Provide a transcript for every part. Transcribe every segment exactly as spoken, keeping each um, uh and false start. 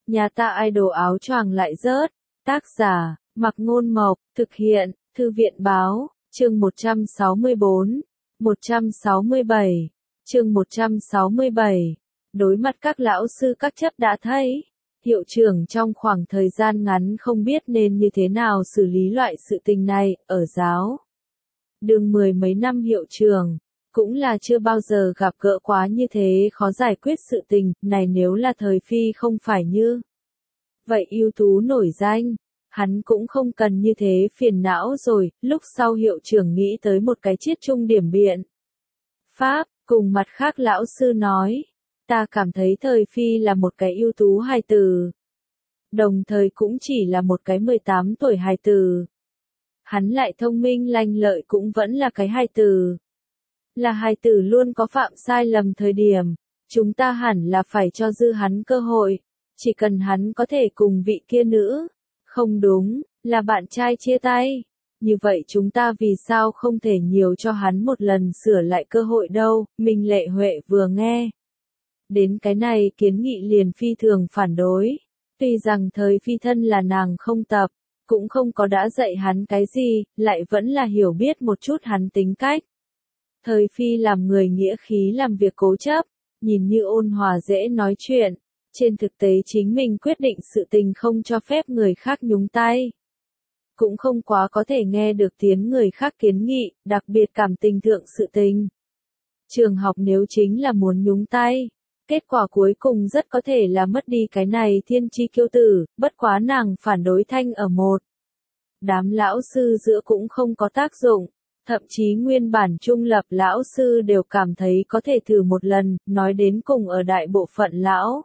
Nhà ta idol áo choàng lại rớt. Tác giả, Mặc Ngôn Mộc, thực hiện, Thư viện Báo, chương một trăm sáu mươi bốn, một trăm sáu mươi bảy, chương một trăm sáu mươi bảy. Đối mặt các lão sư các chấp đã thấy, hiệu trưởng trong khoảng thời gian ngắn không biết nên như thế nào xử lý loại sự tình này, ở giáo đường mười mấy năm hiệu trưởng, cũng là chưa bao giờ gặp gỡ quá như thế khó giải quyết sự tình, này nếu là thời Phi không phải như vậy ưu tú nổi danh, hắn cũng không cần như thế phiền não rồi. Lúc sau hiệu trưởng nghĩ tới một cái chiết trung điểm biện pháp, cùng mặt khác lão sư nói, ta cảm thấy thời Phi là một cái ưu tú hài tử, đồng thời cũng chỉ là một cái mười tám tuổi hài tử. Hắn lại thông minh lanh lợi cũng vẫn là cái hài tử. Là hài tử luôn có phạm sai lầm thời điểm, chúng ta hẳn là phải cho dư hắn cơ hội, chỉ cần hắn có thể cùng vị kia nữ, không đúng, là bạn trai chia tay. Như vậy chúng ta vì sao không thể nhiều cho hắn một lần sửa lại cơ hội đâu. Minh Lệ Huệ vừa nghe đến cái này kiến nghị liền phi thường phản đối. Tuy rằng thời Phi thân là nàng không tập, cũng không có đã dạy hắn cái gì, lại vẫn là hiểu biết một chút hắn tính cách. Thời Phi làm người nghĩa khí làm việc cố chấp, nhìn như ôn hòa dễ nói chuyện, trên thực tế chính mình quyết định sự tình không cho phép người khác nhúng tay. Cũng không quá có thể nghe được tiếng người khác kiến nghị, đặc biệt cảm tình thượng sự tình. Trường học nếu chính là muốn nhúng tay, kết quả cuối cùng rất có thể là mất đi cái này thiên chi kiêu tử, bất quá nàng phản đối thanh ở một đám lão sư giữa cũng không có tác dụng, thậm chí nguyên bản trung lập lão sư đều cảm thấy có thể thử một lần, nói đến cùng ở đại bộ phận lão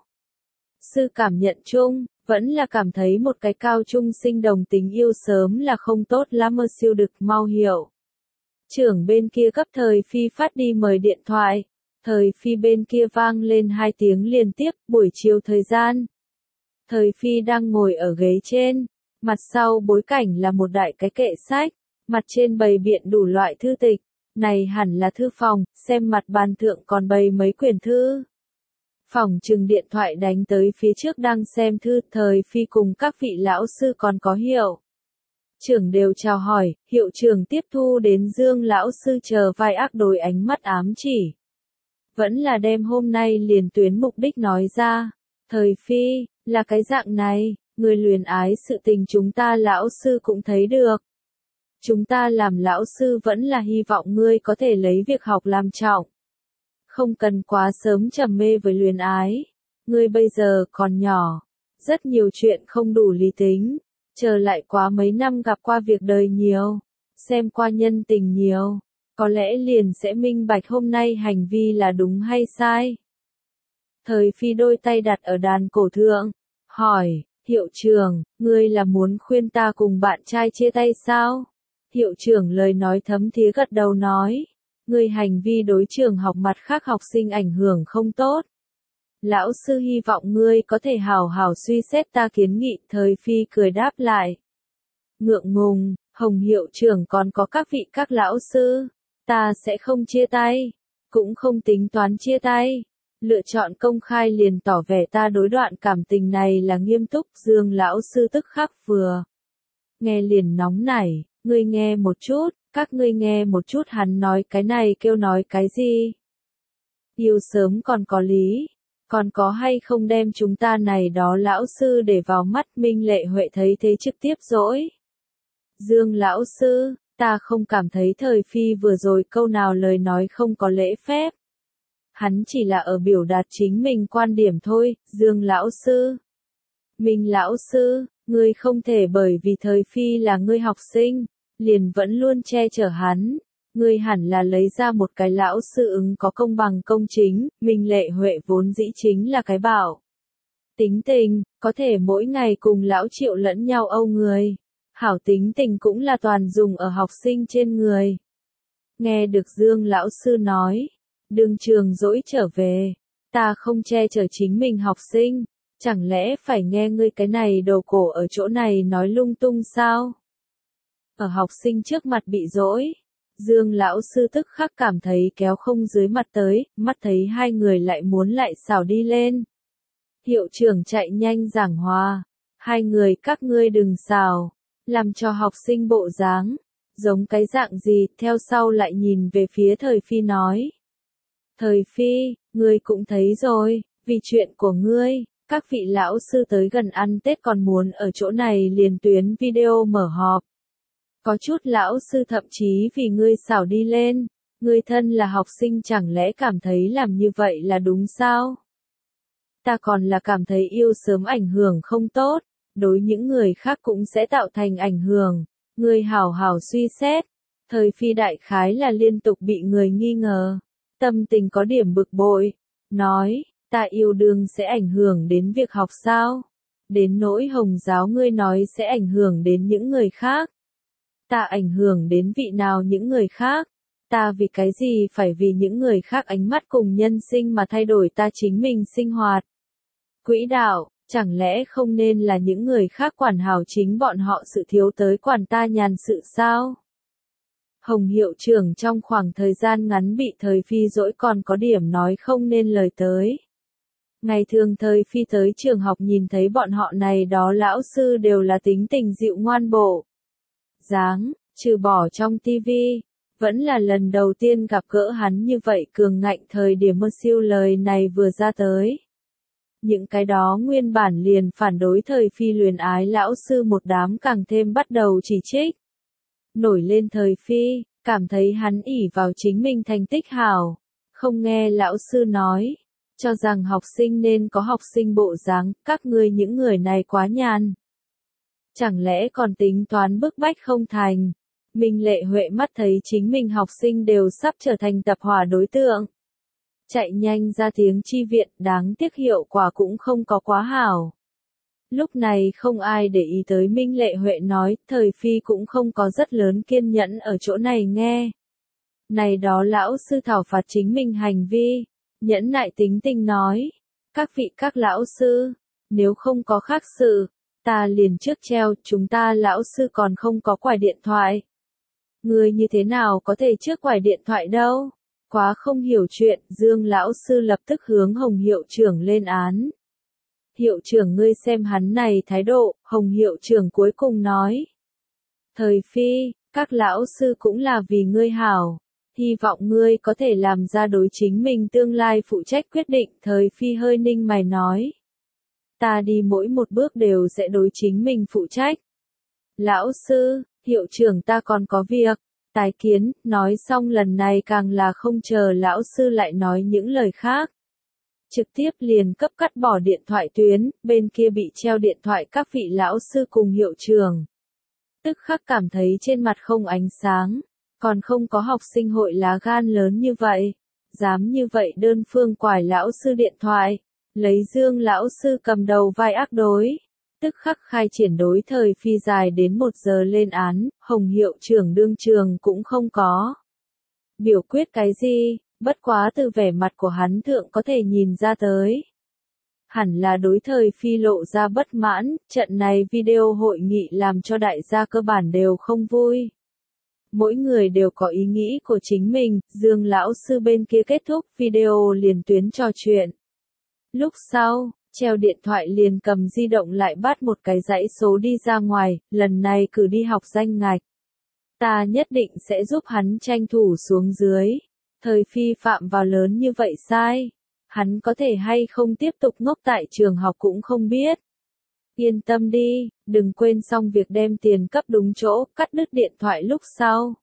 sư cảm nhận chung, vẫn là cảm thấy một cái cao trung sinh đồng tình yêu sớm là không tốt lắm. Mơ siêu được mau hiểu. Trưởng bên kia cấp thời Phi phát đi mời điện thoại. Thời Phi bên kia vang lên hai tiếng liên tiếp, buổi chiều thời gian. Thời Phi đang ngồi ở ghế trên, mặt sau bối cảnh là một đại cái kệ sách, mặt trên bày biện đủ loại thư tịch, này hẳn là thư phòng, xem mặt bàn thượng còn bày mấy quyển thư. Phòng trừng điện thoại đánh tới phía trước đang xem thư. Thời Phi cùng các vị lão sư còn có hiệu trưởng đều chào hỏi, hiệu trưởng tiếp thu đến Dương lão sư chờ vai ác đối ánh mắt ám chỉ. Vẫn là đem hôm nay liền tuyến mục đích nói ra. Thời Phi, là cái dạng này, người luyến ái sự tình chúng ta lão sư cũng thấy được. Chúng ta làm lão sư vẫn là hy vọng ngươi có thể lấy việc học làm trọng. Không cần quá sớm trầm mê với luyến ái. Ngươi bây giờ còn nhỏ. Rất nhiều chuyện không đủ lý tính. Chờ lại quá mấy năm gặp qua việc đời nhiều. Xem qua nhân tình nhiều. Có lẽ liền sẽ minh bạch hôm nay hành vi là đúng hay sai. Thời Phi đôi tay đặt ở đàn cổ thượng. Hỏi, hiệu trưởng, ngươi là muốn khuyên ta cùng bạn trai chia tay sao? Hiệu trưởng lời nói thấm thía gật đầu nói. Người hành vi đối trường học mặt khác học sinh ảnh hưởng không tốt. Lão sư hy vọng ngươi có thể hào hào suy xét ta kiến nghị. Thời Phi cười đáp lại. Ngượng ngùng, Hồng hiệu trưởng còn có các vị các lão sư. Ta sẽ không chia tay. Cũng không tính toán chia tay. Lựa chọn công khai liền tỏ vẻ ta đối đoạn cảm tình này là nghiêm túc. Dương lão sư tức khắc vừa nghe liền nóng nảy. Ngươi nghe một chút. Các ngươi nghe một chút hắn nói cái này kêu nói cái gì? Yêu sớm còn có lý, còn có hay không đem chúng ta này đó lão sư để vào mắt. Minh Lệ Huệ thấy thế trực tiếp dỗi. Dương lão sư, ta không cảm thấy thời Phi vừa rồi câu nào lời nói không có lễ phép. Hắn chỉ là ở biểu đạt chính mình quan điểm thôi. Dương lão sư. Minh lão sư, ngươi không thể bởi vì thời Phi là ngươi học sinh, liền vẫn luôn che chở hắn. Ngươi hẳn là lấy ra một cái lão sư ứng có công bằng công chính. Minh Lệ Huệ vốn dĩ chính là cái bảo tính tình, có thể mỗi ngày cùng lão Triệu lẫn nhau âu người. Hảo tính tình cũng là toàn dùng ở học sinh trên người. Nghe được Dương lão sư nói, đương trường dỗi trở về, ta không che chở chính mình học sinh, chẳng lẽ phải nghe ngươi cái này đồ cổ ở chỗ này nói lung tung sao? Ở học sinh trước mặt bị dỗi, Dương lão sư tức khắc cảm thấy kéo không dưới mặt tới, mắt thấy hai người lại muốn lại xảo đi lên. Hiệu trưởng chạy nhanh giảng hòa. Hai người các ngươi đừng xào. Làm cho học sinh bộ dáng. Giống cái dạng gì, theo sau lại nhìn về phía Thời Phi nói. Thời Phi, ngươi cũng thấy rồi, vì chuyện của ngươi, các vị lão sư tới gần ăn Tết còn muốn ở chỗ này liền tuyến video mở họp. Có chút lão sư thậm chí vì ngươi xảo đi lên, ngươi thân là học sinh chẳng lẽ cảm thấy làm như vậy là đúng sao? Ta còn là cảm thấy yêu sớm ảnh hưởng không tốt, đối những người khác cũng sẽ tạo thành ảnh hưởng. Ngươi hảo hảo suy xét, Thời Phi đại khái là liên tục bị người nghi ngờ, tâm tình có điểm bực bội, nói, ta yêu đương sẽ ảnh hưởng đến việc học sao? Đến nỗi Hồng giáo ngươi nói sẽ ảnh hưởng đến những người khác. Ta ảnh hưởng đến vị nào những người khác? Ta vì cái gì phải vì những người khác ánh mắt cùng nhân sinh mà thay đổi ta chính mình sinh hoạt? Quỹ đạo, chẳng lẽ không nên là những người khác quản hảo chính bọn họ sự thiếu tới quản ta nhàn sự sao? Hồng hiệu trưởng trong khoảng thời gian ngắn bị Thời Phi dỗi còn có điểm nói không nên lời tới. Ngày thường Thời Phi tới trường học nhìn thấy bọn họ này đó lão sư đều là tính tình dịu ngoan bộ. Dáng, trừ bỏ trong tivi, vẫn là lần đầu tiên gặp gỡ hắn như vậy cường ngạnh thời điểm mơ siêu lời này vừa ra tới. Những cái đó nguyên bản liền phản đối Thời Phi luyến ái lão sư một đám càng thêm bắt đầu chỉ trích. Nổi lên Thời Phi, cảm thấy hắn ỷ vào chính mình thành tích hảo, không nghe lão sư nói, cho rằng học sinh nên có học sinh bộ dáng, các ngươi những người này quá nhàn. Chẳng lẽ còn tính toán bức bách không thành? Minh Lệ Huệ mắt thấy chính mình học sinh đều sắp trở thành tập hỏa đối tượng. Chạy nhanh ra tiếng chi viện, đáng tiếc hiệu quả cũng không có quá hảo. Lúc này không ai để ý tới Minh Lệ Huệ nói, Thời Phi cũng không có rất lớn kiên nhẫn ở chỗ này nghe. Này đó lão sư thảo phạt chính mình hành vi, nhẫn nại tính tình nói, các vị các lão sư, nếu không có khác sự, ta liền trước treo, chúng ta lão sư còn không có quải điện thoại. Người như thế nào có thể trước quải điện thoại đâu? Quá không hiểu chuyện, Dương lão sư lập tức hướng Hồng hiệu trưởng lên án. Hiệu trưởng ngươi xem hắn này thái độ, Hồng hiệu trưởng cuối cùng nói. Thời Phi, các lão sư cũng là vì ngươi hảo. Hy vọng ngươi có thể làm ra đối chính mình tương lai phụ trách quyết định. Thời Phi hơi ninh mày nói. Ta đi mỗi một bước đều sẽ đối chính mình phụ trách. Lão sư, hiệu trưởng ta còn có việc. Tái kiến, nói xong lần này càng là không chờ lão sư lại nói những lời khác. Trực tiếp liền cấp cắt bỏ điện thoại tuyến, bên kia bị treo điện thoại các vị lão sư cùng hiệu trưởng. Tức khắc cảm thấy trên mặt không ánh sáng, còn không có học sinh hội lá gan lớn như vậy. Dám như vậy đơn phương quải lão sư điện thoại, lấy Dương lão sư cầm đầu vai ác đối. Tức khắc khai triển đối Thời Phi dài đến một giờ lên án, Hồng hiệu trưởng đương trường cũng không có. Biểu quyết cái gì, bất quá từ vẻ mặt của hắn thượng có thể nhìn ra tới. Hẳn là đối Thời Phi lộ ra bất mãn, trận này video hội nghị làm cho đại gia cơ bản đều không vui. Mỗi người đều có ý nghĩ của chính mình, Dương lão sư bên kia kết thúc video liền tuyến trò chuyện. Lúc sau, treo điện thoại liền cầm di động lại bắt một cái dãy số đi ra ngoài, lần này cử đi học danh ngạch. Ta nhất định sẽ giúp hắn tranh thủ xuống dưới. Thời Phi phạm vào lớn như vậy sai. Hắn có thể hay không tiếp tục ngốc tại trường học cũng không biết. Yên tâm đi, đừng quên xong việc đem tiền cấp đúng chỗ, cắt đứt điện thoại lúc sau.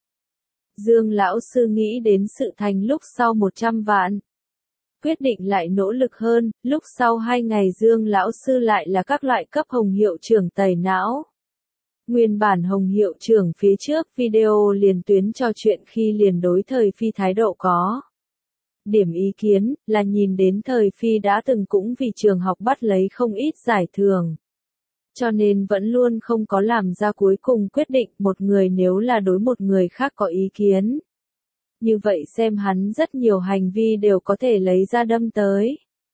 Dương lão sư nghĩ đến sự thành lúc sau một trăm vạn. Quyết định lại nỗ lực hơn, lúc sau hai ngày Dương lão sư lại là các loại cấp Hồng hiệu trưởng tẩy não. Nguyên bản Hồng hiệu trưởng phía trước video liền tuyến trò chuyện khi liền đối Thời Phi thái độ có. Điểm ý kiến là nhìn đến Thời Phi đã từng cũng vì trường học bắt lấy không ít giải thưởng. Cho nên vẫn luôn không có làm ra cuối cùng quyết định một người nếu là đối một người khác có ý kiến. Như vậy xem hắn rất nhiều hành vi đều có thể lấy ra đâm tới.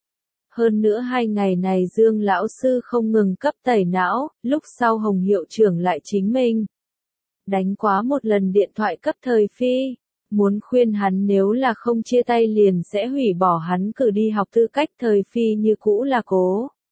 Hơn nữa hai ngày này Dương lão sư không ngừng cấp tẩy não, lúc sau Hồng hiệu trưởng lại chính mình. Đánh quá một lần điện thoại cấp Thời Phi, muốn khuyên hắn nếu là không chia tay liền sẽ hủy bỏ hắn cử đi học tư cách. Thời Phi như cũ là cố.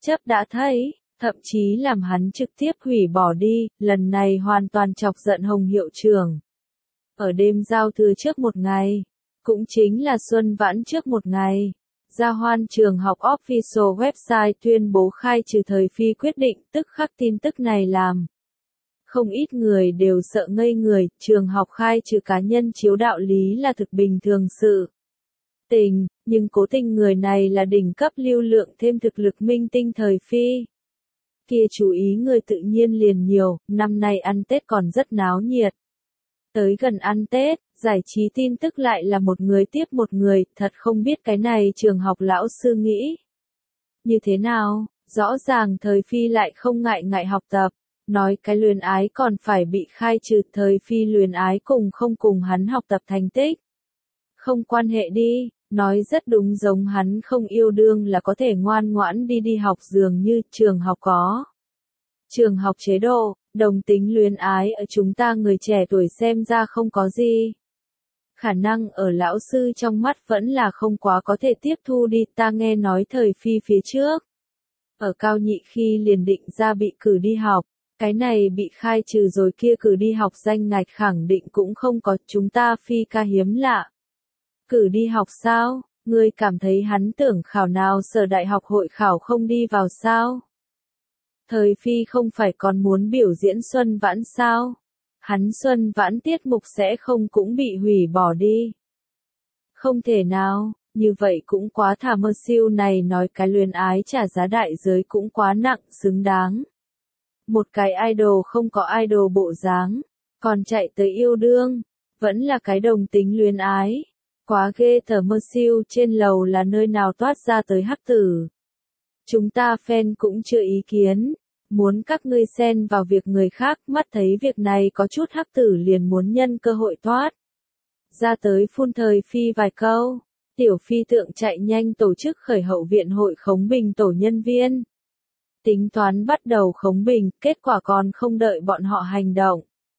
chấp đã thấy, thậm chí làm hắn trực tiếp hủy bỏ đi, lần này hoàn toàn chọc giận Hồng hiệu trưởng. Ở đêm giao thừa trước một ngày, cũng chính là Xuân Vãn trước một ngày, Gia Hoan trường học official website tuyên bố khai trừ thời phi quyết định, tức khắc tin tức này làm không ít người đều sợ ngây người, trường học khai trừ cá nhân chiếu đạo lý là thực bình thường sự tình, nhưng cố tình người này là đỉnh cấp lưu lượng thêm thực lực minh tinh thời phi. Kia chú ý người tự nhiên liền nhiều, năm nay ăn Tết còn rất náo nhiệt. Tới gần ăn Tết, giải trí tin tức lại là một người tiếp một người, thật không biết cái này trường học lão sư nghĩ như thế nào, rõ ràng thời phi lại không ngại ngại học tập, nói cái luyến ái còn phải bị khai trừ, thời phi luyến ái cùng không cùng hắn học tập thành tích. Không quan hệ đi, nói rất đúng, giống hắn không yêu đương là có thể ngoan ngoãn đi đi học, dường như trường học có trường học chế độ, đồng tính luyến ái ở chúng ta người trẻ tuổi xem ra không có gì. Khả năng ở lão sư trong mắt vẫn là không quá có thể tiếp thu đi, ta nghe nói thời phi phía trước. Ở cao nhị khi liền định ra bị cử đi học, cái này bị khai trừ rồi kia cử đi học danh ngạch khẳng định cũng không có, chúng ta phi ca hiếm lạ. Cử đi học sao, ngươi cảm thấy hắn tưởng khảo nào sở đại học hội khảo không đi vào sao? Thời phi không phải còn muốn biểu diễn Xuân Vãn sao? Hắn Xuân Vãn tiết mục sẽ không cũng bị hủy bỏ đi. Không thể nào, như vậy cũng quá thả mơ siêu này, nói cái luyến ái trả giá đại giới cũng quá nặng, xứng đáng. Một cái idol không có idol bộ dáng, còn chạy tới yêu đương, vẫn là cái đồng tính luyến ái. Quá ghê tởm, mơ siêu trên lầu là nơi nào toát ra tới hắc tử. Chúng ta fan cũng chưa ý kiến, muốn các ngươi xen vào việc người khác, mắt thấy việc này có chút hắc tử liền muốn nhân cơ hội thoát ra tới phun thời phi vài câu. Tiểu phi tượng chạy nhanh tổ chức khởi hậu viện hội khống bình tổ nhân viên. Tính toán bắt đầu khống bình, kết quả còn không đợi bọn họ hành động.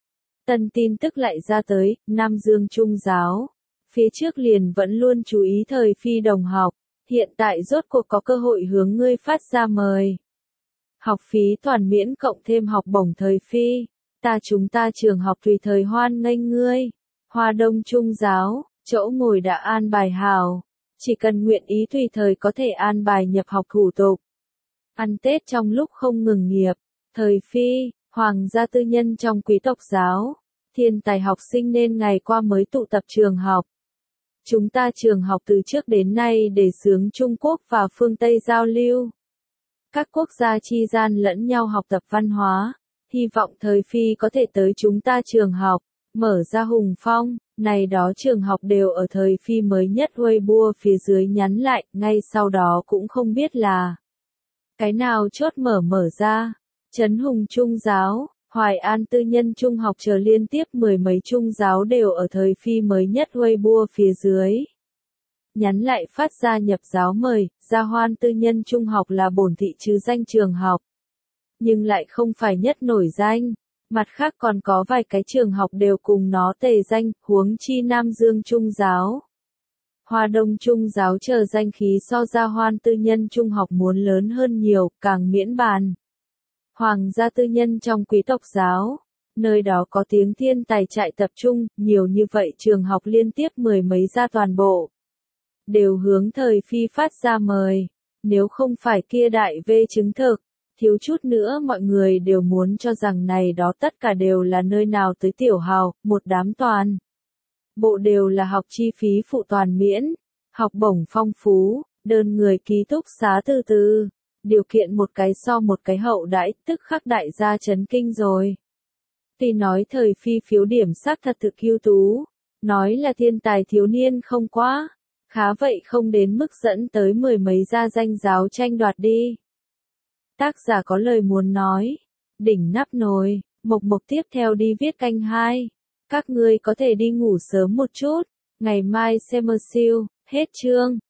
Tân tin tức lại ra tới, Nam Dương Trung giáo. Phía trước liền vẫn luôn chú ý thời phi đồng học, hiện tại rốt cuộc có cơ hội hướng ngươi phát ra mời. Học phí toàn miễn cộng thêm học bổng thời phi, ta chúng ta trường học tùy thời hoan nghênh ngươi. Hoa Đông Trung giáo, chỗ ngồi đã an bài hào, chỉ cần nguyện ý tùy thời có thể an bài nhập học thủ tục. Ăn Tết trong lúc không ngừng nghiệp, thời phi, hoàng gia tư nhân trong quý tộc giáo, thiên tài học sinh nên ngày qua mới tụ tập trường học. Chúng ta trường học từ trước đến nay để xướng Trung Quốc và phương Tây giao lưu. Các quốc gia chi gian lẫn nhau học tập văn hóa, hy vọng thời phi có thể tới chúng ta trường học, mở ra hùng phong. Này đó trường học đều ở thời phi mới nhất Weibo phía dưới nhắn lại, ngay sau đó cũng không biết là cái nào chốt mở mở ra. Trấn Hùng Trung giáo, Hoài An tư nhân trung học chờ liên tiếp mười mấy trung giáo đều ở thời phi mới nhất Weibo phía dưới nhắn lại phát ra nhập giáo mời. Gia Hoan tư nhân trung học là bổn thị chứ danh trường học, nhưng lại không phải nhất nổi danh. Mặt khác còn có vài cái trường học đều cùng nó tề danh, huống chi Nam Dương Trung giáo, Hoa Đông Trung giáo chờ danh khí so Gia Hoan tư nhân trung học muốn lớn hơn nhiều, càng miễn bàn. Hoàng gia tư nhân trong quý tộc giáo, nơi đó có tiếng thiên tài trại tập trung, nhiều như vậy trường học liên tiếp mười mấy gia toàn bộ đều hướng thời phi phát ra mời, nếu không phải kia đại vê chứng thực, thiếu chút nữa mọi người đều muốn cho rằng này đó tất cả đều là nơi nào tới tiểu hào, một đám toàn bộ đều là học chi phí phụ toàn miễn, học bổng phong phú, đơn người ký túc xá từ từ, điều kiện một cái so một cái hậu đãi, tức khắc đại gia chấn kinh rồi. Tuy nói thời phi phiếu điểm xác thật thực ưu tú, nói là thiên tài thiếu niên không quá, khá vậy không đến mức dẫn tới mười mấy gia danh giáo tranh đoạt đi. Tác giả có lời muốn nói, đỉnh nắp nồi, mộc mộc tiếp theo đi viết canh hai. Các ngươi có thể đi ngủ sớm một chút, ngày mai xem siêu, hết chương.